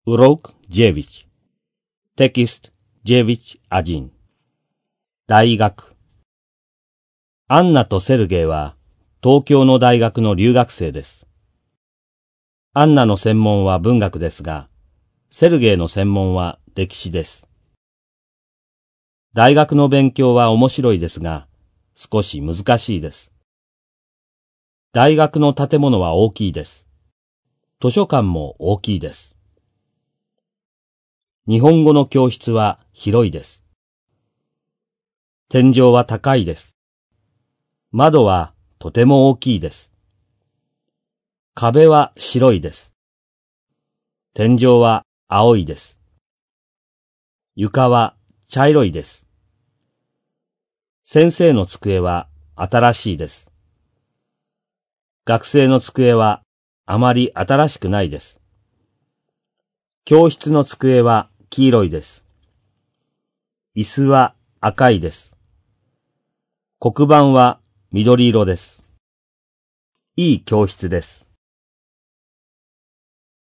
Урок 9. Текст 9.1. 大学。アンナとセルゲイは東京の大学の留学生です。アンナの専門は文学ですが、セルゲイの専門は歴史です。大学の勉強は面白いですが、少し難しいです。大学の建物は大きいです。図書館も大きいです。日本語の教室は広いです。天井は高いです。窓はとても大きいです。壁は白いです。天井は青いです。床は茶色いです。先生の机は新しいです。学生の机はあまり新しくないです。教室の机は黄色いです。椅子は赤いです。黒板は緑色です。いい教室です。